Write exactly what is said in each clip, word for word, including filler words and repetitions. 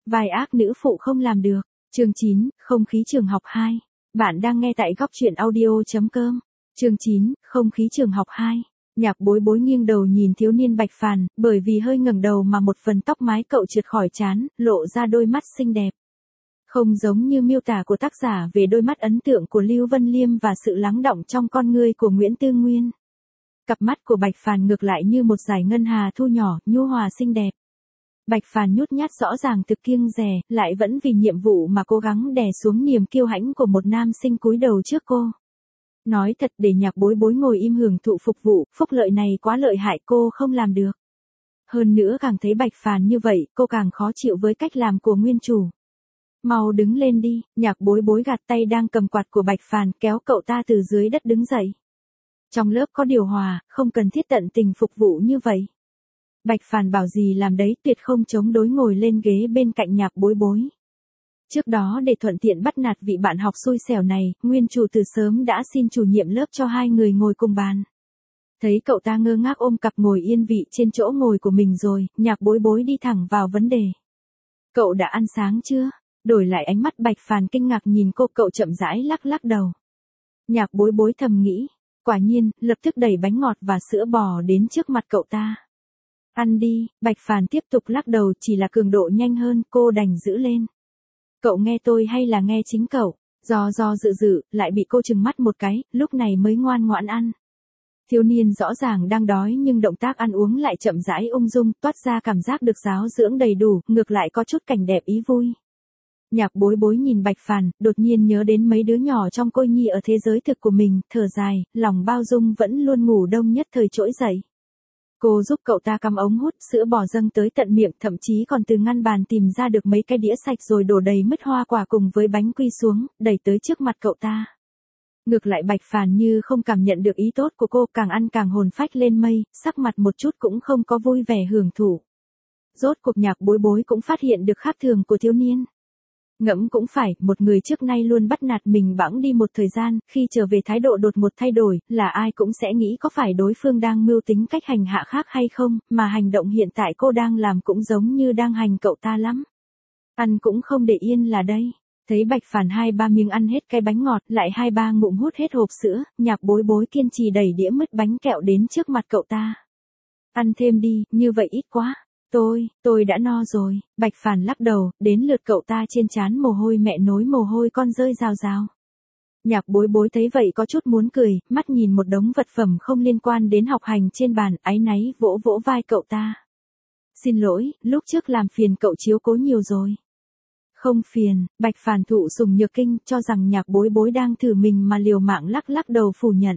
Vai ác nữ phụ không làm được. Chương chín, không khí trường học hai. Bạn đang nghe tại góc truyện audio.com. Chương chín, không khí trường học hai. Nhạc Bối Bối nghiêng đầu nhìn thiếu niên Bạch Phàn, bởi vì hơi ngẩng đầu mà một phần tóc mái cậu trượt khỏi trán, lộ ra đôi mắt xinh đẹp. Không giống như miêu tả của tác giả về đôi mắt ấn tượng của Lưu Vân Liêm và sự lắng đọng trong con ngươi của Nguyễn Tư Nguyên. Cặp mắt của Bạch Phàn ngược lại như một dải ngân hà thu nhỏ, nhu hòa xinh đẹp. Bạch Phàn nhút nhát rõ ràng thực kiêng dè, lại vẫn vì nhiệm vụ mà cố gắng đè xuống niềm kiêu hãnh của một nam sinh cúi đầu trước cô. Nói thật, để Nhạc Bối Bối ngồi im hưởng thụ phục vụ, phúc lợi này quá lợi hại, cô không làm được. Hơn nữa càng thấy Bạch Phàn như vậy, cô càng khó chịu với cách làm của nguyên chủ. Mau đứng lên đi. Nhạc Bối Bối gạt tay đang cầm quạt của Bạch Phàn, kéo cậu ta từ dưới đất đứng dậy. Trong lớp có điều hòa, không cần thiết tận tình phục vụ như vậy. Bạch Phàn bảo gì làm đấy, tuyệt không chống đối ngồi lên ghế bên cạnh Nhạc Bối Bối. Trước đó để thuận tiện bắt nạt vị bạn học xui xẻo này, nguyên chủ từ sớm đã xin chủ nhiệm lớp cho hai người ngồi cùng bàn. Thấy cậu ta ngơ ngác ôm cặp ngồi yên vị trên chỗ ngồi của mình rồi, Nhạc Bối Bối đi thẳng vào vấn đề. Cậu đã ăn sáng chưa? Đổi lại ánh mắt Bạch Phàn kinh ngạc nhìn cô, cậu chậm rãi lắc lắc đầu. Nhạc Bối Bối thầm nghĩ, quả nhiên, lập tức đẩy bánh ngọt và sữa bò đến trước mặt cậu ta. Ăn đi. Bạch Phàn tiếp tục lắc đầu, chỉ là cường độ nhanh hơn, cô đành giữ lên. Cậu nghe tôi hay là nghe chính cậu? Do do dự dự, lại bị cô trừng mắt một cái, lúc này mới ngoan ngoãn ăn. Thiếu niên rõ ràng đang đói nhưng động tác ăn uống lại chậm rãi ung dung, toát ra cảm giác được giáo dưỡng đầy đủ, ngược lại có chút cảnh đẹp ý vui. Nhạc Bối Bối nhìn Bạch Phàn, đột nhiên nhớ đến mấy đứa nhỏ trong cô nhi ở thế giới thực của mình, thở dài, lòng bao dung vẫn luôn ngủ đông nhất thời trỗi dậy. Cô giúp cậu ta cắm ống hút, sữa bò dâng tới tận miệng, thậm chí còn từ ngăn bàn tìm ra được mấy cái đĩa sạch rồi đổ đầy mứt hoa quả cùng với bánh quy xuống, đẩy tới trước mặt cậu ta. Ngược lại Bạch Phàn như không cảm nhận được ý tốt của cô, càng ăn càng hồn phách lên mây, sắc mặt một chút cũng không có vui vẻ hưởng thụ. Rốt cuộc Nhạc Bối Bối cũng phát hiện được khác thường của thiếu niên. Ngẫm cũng phải, một người trước nay luôn bắt nạt mình bẵng đi một thời gian, khi trở về thái độ đột một thay đổi, là ai cũng sẽ nghĩ có phải đối phương đang mưu tính cách hành hạ khác hay không, mà hành động hiện tại cô đang làm cũng giống như đang hành cậu ta lắm. Ăn cũng không để yên là đây. Thấy Bạch Phàn hai ba miếng ăn hết cái bánh ngọt, lại hai ba ngụm hút hết hộp sữa, Nhạc Bối Bối kiên trì đẩy đĩa mứt bánh kẹo đến trước mặt cậu ta. Ăn thêm đi, như vậy ít quá. Tôi, tôi đã no rồi. Bạch Phàn lắc đầu, đến lượt cậu ta trên trán mồ hôi mẹ nối mồ hôi con rơi rào rào. Nhạc Bối Bối thấy vậy có chút muốn cười, mắt nhìn một đống vật phẩm không liên quan đến học hành trên bàn, áy náy vỗ vỗ vai cậu ta. Xin lỗi, lúc trước làm phiền cậu chiếu cố nhiều rồi. Không phiền. Bạch Phàn thụ sủng nhược kinh, cho rằng Nhạc Bối Bối đang thử mình mà liều mạng lắc lắc đầu phủ nhận.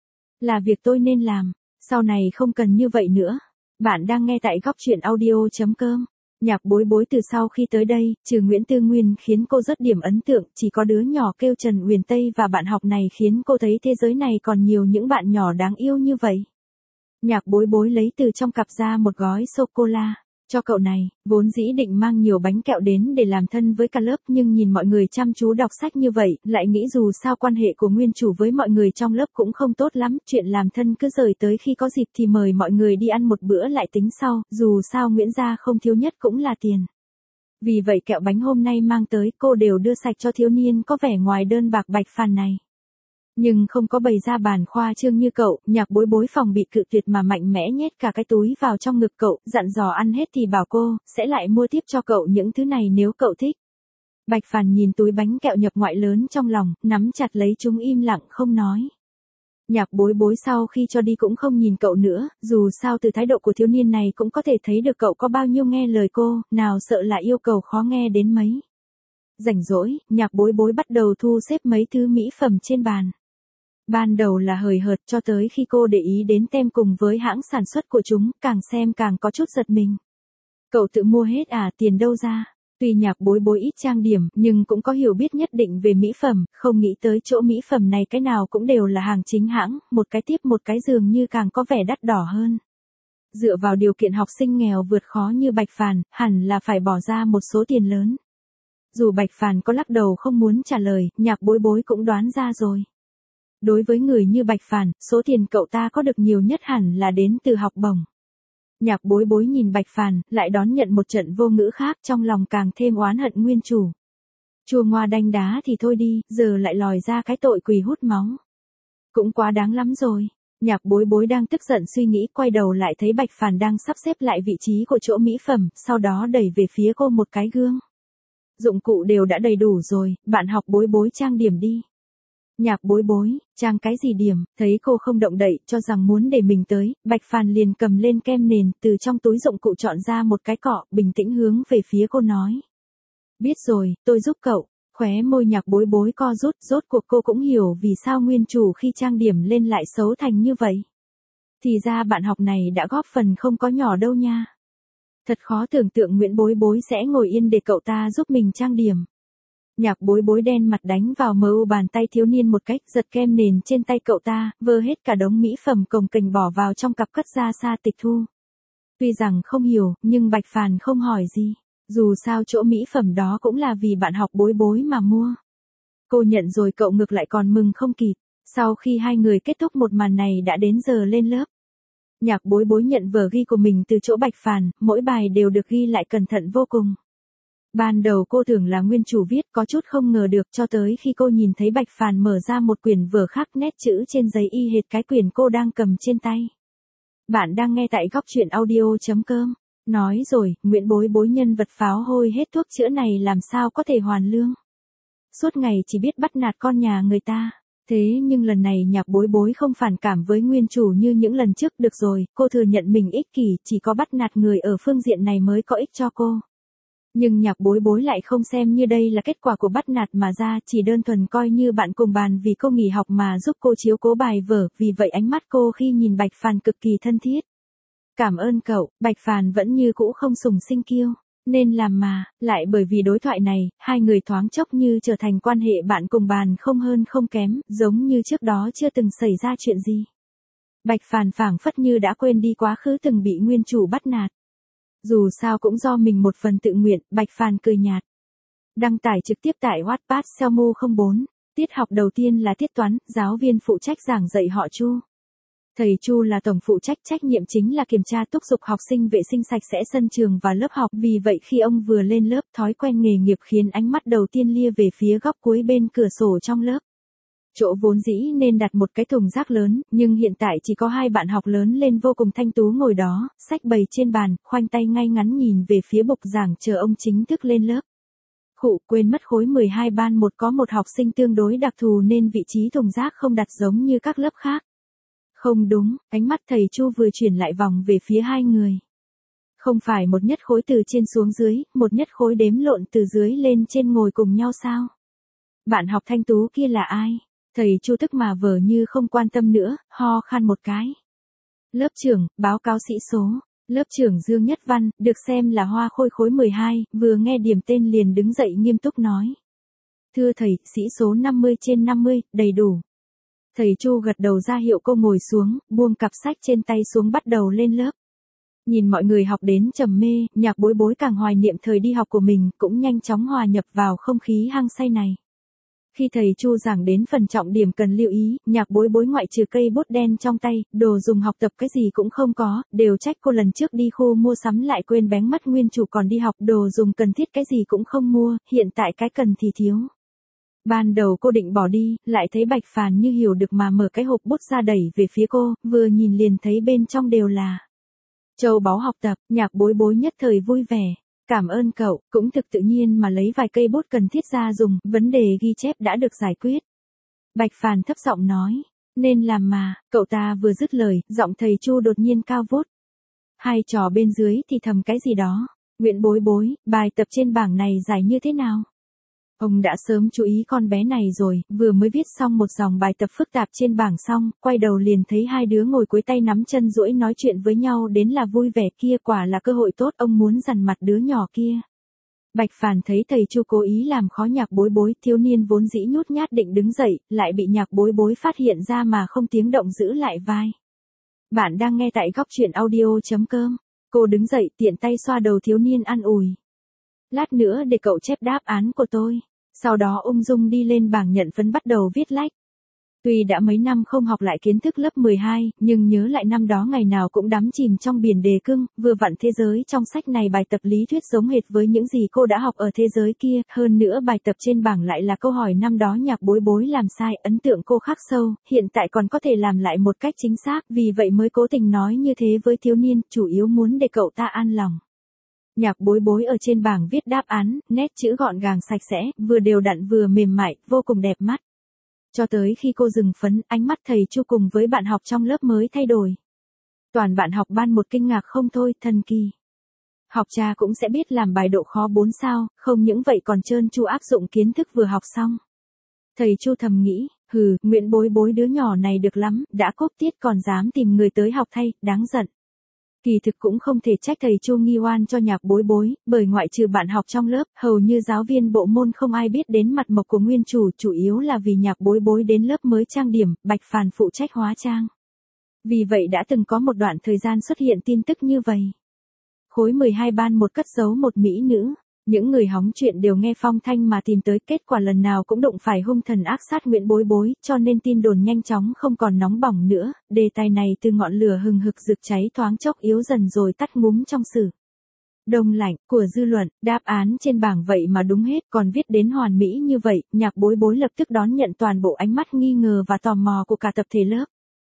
Là việc tôi nên làm, sau này không cần như vậy nữa. Bạn đang nghe tại góc truyện audio.com. Nhạc Bối Bối từ sau khi tới đây, trừ Nguyễn Tư Nguyên khiến cô rất điểm ấn tượng, chỉ có đứa nhỏ kêu Trần Uyển Tây và bạn học này khiến cô thấy thế giới này còn nhiều những bạn nhỏ đáng yêu như vậy. Nhạc Bối Bối lấy từ trong cặp ra một gói sô-cô-la. Cho cậu này, vốn dĩ định mang nhiều bánh kẹo đến để làm thân với cả lớp, nhưng nhìn mọi người chăm chú đọc sách như vậy, lại nghĩ dù sao quan hệ của nguyên chủ với mọi người trong lớp cũng không tốt lắm, chuyện làm thân cứ rời tới khi có dịp thì mời mọi người đi ăn một bữa lại tính sau, dù sao Nguyễn gia không thiếu nhất cũng là tiền. Vì vậy kẹo bánh hôm nay mang tới cô đều đưa sạch cho thiếu niên có vẻ ngoài đơn bạc Bạch Phàn này. Nhưng không có bày ra bàn khoa trương như cậu, Nhạc Bối Bối phòng bị cự tuyệt mà mạnh mẽ nhét cả cái túi vào trong ngực cậu, dặn dò ăn hết thì bảo cô, sẽ lại mua tiếp cho cậu những thứ này nếu cậu thích. Bạch Phàn nhìn túi bánh kẹo nhập ngoại lớn trong lòng, nắm chặt lấy chúng im lặng không nói. Nhạc Bối Bối sau khi cho đi cũng không nhìn cậu nữa, dù sao từ thái độ của thiếu niên này cũng có thể thấy được cậu có bao nhiêu nghe lời cô, nào sợ là yêu cầu khó nghe đến mấy. Rảnh rỗi, Nhạc Bối Bối bắt đầu thu xếp mấy thứ mỹ phẩm trên bàn. Ban đầu là hời hợt, cho tới khi cô để ý đến tem cùng với hãng sản xuất của chúng, càng xem càng có chút giật mình. Cậu tự mua hết à, tiền đâu ra? Tuy Nhạc Bối Bối ít trang điểm, nhưng cũng có hiểu biết nhất định về mỹ phẩm, không nghĩ tới chỗ mỹ phẩm này cái nào cũng đều là hàng chính hãng, một cái tiếp một cái dường như càng có vẻ đắt đỏ hơn. Dựa vào điều kiện học sinh nghèo vượt khó như Bạch Phàn, hẳn là phải bỏ ra một số tiền lớn. Dù Bạch Phàn có lắc đầu không muốn trả lời, Nhạc Bối Bối cũng đoán ra rồi. Đối với người như Bạch Phàn, số tiền cậu ta có được nhiều nhất hẳn là đến từ học bổng. Nhạc Bối Bối nhìn Bạch Phàn, lại đón nhận một trận vô ngữ khác, trong lòng càng thêm oán hận nguyên chủ. Chua ngoa đanh đá thì thôi đi, giờ lại lòi ra cái tội quỳ hút máu. Cũng quá đáng lắm rồi. Nhạc Bối Bối đang tức giận suy nghĩ, quay đầu lại thấy Bạch Phàn đang sắp xếp lại vị trí của chỗ mỹ phẩm, sau đó đẩy về phía cô một cái gương. Dụng cụ đều đã đầy đủ rồi, bạn học Bối Bối trang điểm đi. Nhạc Bối Bối, trang cái gì điểm, thấy cô không động đậy, cho rằng muốn để mình tới, Bạch Phàn liền cầm lên kem nền, từ trong túi dụng cụ chọn ra một cái cọ, bình tĩnh hướng về phía cô nói. Biết rồi, tôi giúp cậu. Khóe môi Nhạc Bối Bối co rút, rốt cuộc cô cũng hiểu vì sao nguyên chủ khi trang điểm lên lại xấu thành như vậy. Thì ra bạn học này đã góp phần không có nhỏ đâu nha. Thật khó tưởng tượng Nguyễn Bối Bối sẽ ngồi yên để cậu ta giúp mình trang điểm. Nhạc Bối Bối đen mặt đánh vào mờ u bàn tay thiếu niên một cách, giật kem nền trên tay cậu ta, vơ hết cả đống mỹ phẩm cồng kềnh bỏ vào trong cặp cất ra xa tịch thu. Tuy rằng không hiểu, nhưng Bạch Phàn không hỏi gì. Dù sao chỗ mỹ phẩm đó cũng là vì bạn học Bối Bối mà mua. Cô nhận rồi cậu ngược lại còn mừng không kịp. Sau khi hai người kết thúc một màn này đã đến giờ lên lớp. Nhạc Bối Bối nhận vở ghi của mình từ chỗ Bạch Phàn, mỗi bài đều được ghi lại cẩn thận vô cùng. Ban đầu cô tưởng là nguyên chủ viết, có chút không ngờ được, cho tới khi cô nhìn thấy Bạch Phàn mở ra một quyển vở khắc nét chữ trên giấy y hệt cái quyển cô đang cầm trên tay. Bạn đang nghe tại góc truyện audio chấm com. Nói rồi, Nguyễn Bối Bối nhân vật pháo hôi hết thuốc chữa này làm sao có thể hoàn lương. Suốt ngày chỉ biết bắt nạt con nhà người ta. Thế nhưng lần này Nhạc Bối Bối không phản cảm với nguyên chủ như những lần trước. Được rồi, cô thừa nhận mình ích kỷ, chỉ có bắt nạt người ở phương diện này mới có ích cho cô. Nhưng Nhạc Bối Bối lại không xem như đây là kết quả của bắt nạt mà ra, chỉ đơn thuần coi như bạn cùng bàn vì cô nghỉ học mà giúp cô chiếu cố bài vở, vì vậy ánh mắt cô khi nhìn Bạch Phàn cực kỳ thân thiết. Cảm ơn cậu, Bạch Phàn vẫn như cũ không sùng sinh kiêu, nên làm mà, lại bởi vì đối thoại này, hai người thoáng chốc như trở thành quan hệ bạn cùng bàn không hơn không kém, giống như trước đó chưa từng xảy ra chuyện gì. Bạch Phàn phảng phất như đã quên đi quá khứ từng bị nguyên chủ bắt nạt. Dù sao cũng do mình một phần tự nguyện, Bạch Phàn cười nhạt. Đăng tải trực tiếp tại Wattpad Selmu không bốn. Tiết học đầu tiên là tiết toán, giáo viên phụ trách giảng dạy họ Chu. Thầy Chu là tổng phụ trách, trách nhiệm chính là kiểm tra túc dục học sinh, vệ sinh sạch sẽ sân trường và lớp học. Vì vậy khi ông vừa lên lớp, thói quen nghề nghiệp khiến ánh mắt đầu tiên lia về phía góc cuối bên cửa sổ trong lớp. Chỗ vốn dĩ nên đặt một cái thùng rác lớn, nhưng hiện tại chỉ có hai bạn học lớn lên vô cùng thanh tú ngồi đó, sách bày trên bàn, khoanh tay ngay ngắn nhìn về phía bục giảng chờ ông chính thức lên lớp. Khụ, quên mất khối mười hai ban một có một học sinh tương đối đặc thù nên vị trí thùng rác không đặt giống như các lớp khác. Không đúng, ánh mắt thầy Chu vừa chuyển lại vòng về phía hai người. Không phải một nhất khối từ trên xuống dưới, một nhất khối đếm lộn từ dưới lên trên ngồi cùng nhau sao? Bạn học thanh tú kia là ai? Thầy Chu tức mà vờ như không quan tâm nữa, ho khan một cái. Lớp trưởng, báo cáo sĩ số. Lớp trưởng Dương Nhất Văn, được xem là hoa khôi khối mười hai, vừa nghe điểm tên liền đứng dậy nghiêm túc nói. Thưa thầy, sĩ số năm mươi trên năm mươi, đầy đủ. Thầy Chu gật đầu ra hiệu cô ngồi xuống, buông cặp sách trên tay xuống bắt đầu lên lớp. Nhìn mọi người học đến trầm mê, Nhạc Bối Bối càng hoài niệm thời đi học của mình, cũng nhanh chóng hòa nhập vào không khí hăng say này. Khi thầy Chu giảng đến phần trọng điểm cần lưu ý, Nhạc Bối Bối ngoại trừ cây bút đen trong tay, đồ dùng học tập cái gì cũng không có, đều trách cô lần trước đi khu mua sắm lại quên bén mất nguyên chủ còn đi học, đồ dùng cần thiết cái gì cũng không mua, hiện tại cái cần thì thiếu. Ban đầu cô định bỏ đi, lại thấy Bạch Phàn như hiểu được mà mở cái hộp bút ra đẩy về phía cô, vừa nhìn liền thấy bên trong đều là châu báu học tập. Nhạc Bối Bối nhất thời vui vẻ. Cảm ơn cậu, cũng thực tự nhiên mà lấy vài cây bút cần thiết ra dùng, vấn đề ghi chép đã được giải quyết. Bạch Phàn thấp giọng nói, nên làm mà, cậu ta vừa dứt lời, giọng thầy Chu đột nhiên cao vút. Hai trò bên dưới thì thầm cái gì đó. Nguyễn Bối Bối, bài tập trên bảng này giải như thế nào? Ông đã sớm chú ý con bé này rồi, vừa mới viết xong một dòng bài tập phức tạp trên bảng xong, quay đầu liền thấy hai đứa ngồi cuối tay nắm chân duỗi nói chuyện với nhau đến là vui vẻ, kia quả là cơ hội tốt, ông muốn dằn mặt đứa nhỏ kia. Bạch Phàn thấy thầy Chu cố ý làm khó Nhạc Bối Bối, thiếu niên vốn dĩ nhút nhát định đứng dậy, lại bị Nhạc Bối Bối phát hiện ra mà không tiếng động giữ lại vai. Bạn đang nghe tại góc truyện audio chấm com. Cô đứng dậy tiện tay xoa đầu thiếu niên an ủi. Lát nữa để cậu chép đáp án của tôi. Sau đó ung dung đi lên bảng nhận phấn bắt đầu viết lách. Tuy đã mấy năm không học lại kiến thức lớp mười hai, nhưng nhớ lại năm đó ngày nào cũng đắm chìm trong biển đề cưng, vừa vặn thế giới trong sách này bài tập lý thuyết giống hệt với những gì cô đã học ở thế giới kia, hơn nữa bài tập trên bảng lại là câu hỏi năm đó Nhạc Bối Bối làm sai, ấn tượng cô khắc sâu, hiện tại còn có thể làm lại một cách chính xác, vì vậy mới cố tình nói như thế với thiếu niên, chủ yếu muốn để cậu ta an lòng. Nhạc Bối Bối ở trên bảng viết đáp án, nét chữ gọn gàng sạch sẽ, vừa đều đặn vừa mềm mại, vô cùng đẹp mắt. Cho tới khi cô dừng phấn, ánh mắt thầy Chu cùng với bạn học trong lớp mới thay đổi. Toàn bạn học ban một kinh ngạc không thôi, thần kỳ. Học trà cũng sẽ biết làm bài độ khó bốn sao, không những vậy còn trơn tru áp dụng kiến thức vừa học xong. Thầy Chu thầm nghĩ, hừ, Nguyễn Bối Bối đứa nhỏ này được lắm, đã cốp tiết còn dám tìm người tới học thay, đáng giận. Kỳ thực cũng không thể trách thầy Chu nghi oan cho Nhạc Bối Bối, bởi ngoại trừ bạn học trong lớp, hầu như giáo viên bộ môn không ai biết đến mặt mộc của nguyên chủ, chủ yếu là vì Nhạc Bối Bối đến lớp mới trang điểm, Bạch Phàn phụ trách hóa trang. Vì vậy đã từng có một đoạn thời gian xuất hiện tin tức như vậy. Khối mười hai ban một cất giấu một mỹ nữ. Những người hóng chuyện đều nghe phong thanh mà tìm tới, kết quả lần nào cũng đụng phải hung thần ác sát Nguyễn Bối Bối, cho nên tin đồn nhanh chóng không còn nóng bỏng nữa, đề tài này từ ngọn lửa hừng hực rực cháy thoáng chốc yếu dần rồi tắt ngúm trong sử đông lạnh của dư luận. Đáp án trên bảng vậy mà đúng hết, còn viết đến hoàn mỹ như vậy, Nhạc Bối Bối lập tức đón nhận toàn bộ ánh mắt nghi ngờ và tò mò của cả tập thể lớp.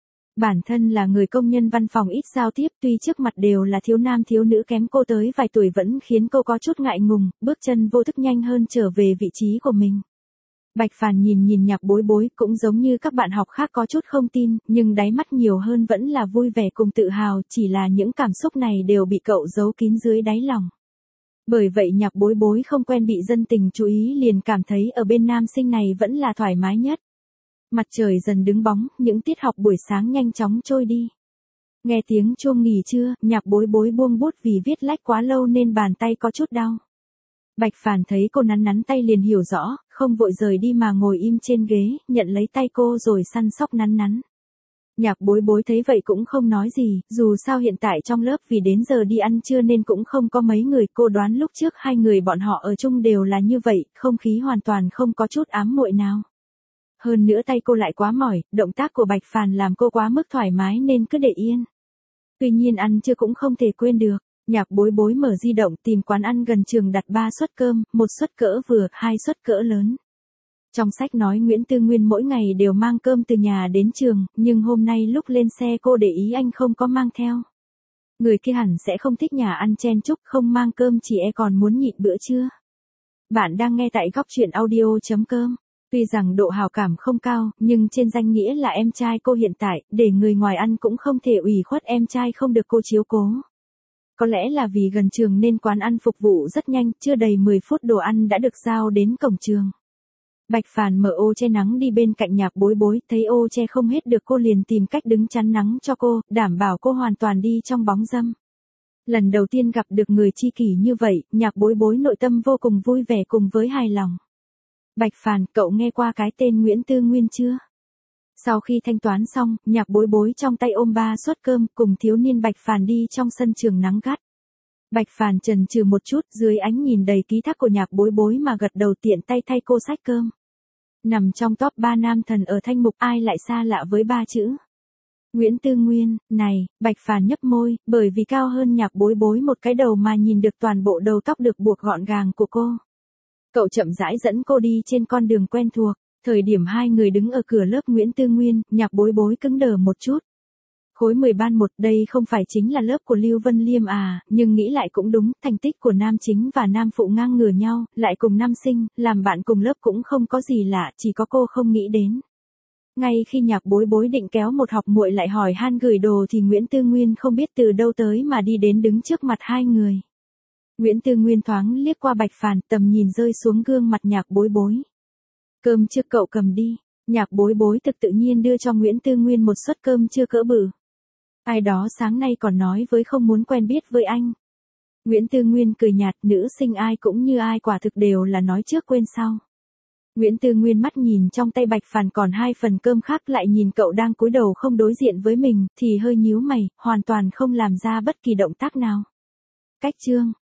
Bản thân là người công nhân văn phòng ít giao tiếp, tuy trước mặt đều là thiếu nam thiếu nữ kém cô tới vài tuổi vẫn khiến cô có chút ngại ngùng, bước chân vô thức nhanh hơn trở về vị trí của mình. Bạch Phàn nhìn nhìn Nhạc Bối Bối cũng giống như các bạn học khác có chút không tin, nhưng đáy mắt nhiều hơn vẫn là vui vẻ cùng tự hào, chỉ là những cảm xúc này đều bị cậu giấu kín dưới đáy lòng. Bởi vậy Nhạc Bối Bối không quen bị dân tình chú ý liền cảm thấy ở bên nam sinh này vẫn là thoải mái nhất. Mặt trời dần đứng bóng, những tiết học buổi sáng nhanh chóng trôi đi. Nghe tiếng chuông nghỉ trưa, Nhạc Bối Bối buông bút vì viết lách quá lâu nên bàn tay có chút đau. Bạch Phàn thấy cô nắn nắn tay liền hiểu rõ, không vội rời đi mà ngồi im trên ghế, nhận lấy tay cô rồi săn sóc nắn nắn. Nhạc Bối Bối thấy vậy cũng không nói gì, dù sao hiện tại trong lớp vì đến giờ đi ăn trưa nên cũng không có mấy người, cô đoán lúc trước hai người bọn họ ở chung đều là như vậy, không khí hoàn toàn không có chút ám muội nào. Hơn nữa tay cô lại quá mỏi, động tác của Bạch Phàn làm cô quá mức thoải mái nên cứ để yên. Tuy nhiên ăn trưa cũng không thể quên được, Nhạc Bối Bối mở di động tìm quán ăn gần trường đặt ba suất cơm, một suất cỡ vừa, hai suất cỡ lớn. Trong sách nói Nguyễn Tư Nguyên mỗi ngày đều mang cơm từ nhà đến trường, nhưng hôm nay lúc lên xe cô để ý anh không có mang theo. Người kia hẳn sẽ không thích nhà ăn chen chúc, không mang cơm chỉ e còn muốn nhịn bữa trưa. Bạn đang nghe tại góc truyện audio chấm com. Tuy rằng độ hào cảm không cao, nhưng trên danh nghĩa là em trai cô hiện tại, để người ngoài ăn cũng không thể ủy khuất em trai không được cô chiếu cố. Có lẽ là vì gần trường nên quán ăn phục vụ rất nhanh, chưa đầy mười phút đồ ăn đã được giao đến cổng trường. Bạch Phàn mở ô che nắng đi bên cạnh Nhạc Bối Bối, thấy ô che không hết được cô liền tìm cách đứng chắn nắng cho cô, đảm bảo cô hoàn toàn đi trong bóng râm. Lần đầu tiên gặp được người tri kỷ như vậy, Nhạc Bối Bối nội tâm vô cùng vui vẻ cùng với hài lòng. Bạch Phàn, cậu nghe qua cái tên Nguyễn Tư Nguyên chưa? Sau khi thanh toán xong, Nhạc Bối Bối trong tay ôm ba suất cơm cùng thiếu niên Bạch Phàn đi trong sân trường nắng gắt. Bạch Phàn chần chừ một chút dưới ánh nhìn đầy ký thác của Nhạc Bối Bối mà gật đầu tiện tay thay cô xách cơm. Nằm trong top ba nam thần ở Thanh Mục ai lại xa lạ với ba chữ. Nguyễn Tư Nguyên, này, Bạch Phàn nhấp môi, bởi vì cao hơn Nhạc Bối Bối một cái đầu mà nhìn được toàn bộ đầu tóc được buộc gọn gàng của cô. Cậu chậm rãi dẫn cô đi trên con đường quen thuộc, thời điểm hai người đứng ở cửa lớp Nguyễn Tư Nguyên, Nhạc Bối Bối cứng đờ một chút. Khối mười ban một đây không phải chính là lớp của Lưu Vân Liêm à, nhưng nghĩ lại cũng đúng, thành tích của nam chính và nam phụ ngang ngửa nhau, lại cùng năm sinh, làm bạn cùng lớp cũng không có gì lạ, chỉ có cô không nghĩ đến. Ngay khi Nhạc Bối Bối định kéo một học muội lại hỏi han gửi đồ thì Nguyễn Tư Nguyên không biết từ đâu tới mà đi đến đứng trước mặt hai người. Nguyễn Tư Nguyên thoáng liếc qua Bạch Phàn, tầm nhìn rơi xuống gương mặt Nhạc Bối Bối. Cơm chưa cậu cầm đi. Nhạc Bối Bối thực tự nhiên đưa cho Nguyễn Tư Nguyên một suất cơm chưa cỡ bự. Ai đó sáng nay còn nói với không muốn quen biết với anh. Nguyễn Tư Nguyên cười nhạt, nữ sinh ai cũng như ai quả thực đều là nói trước quên sau. Nguyễn Tư Nguyên mắt nhìn trong tay Bạch Phàn còn hai phần cơm khác lại nhìn cậu đang cúi đầu không đối diện với mình, thì hơi nhíu mày, hoàn toàn không làm ra bất kỳ động tác nào. Cách chương.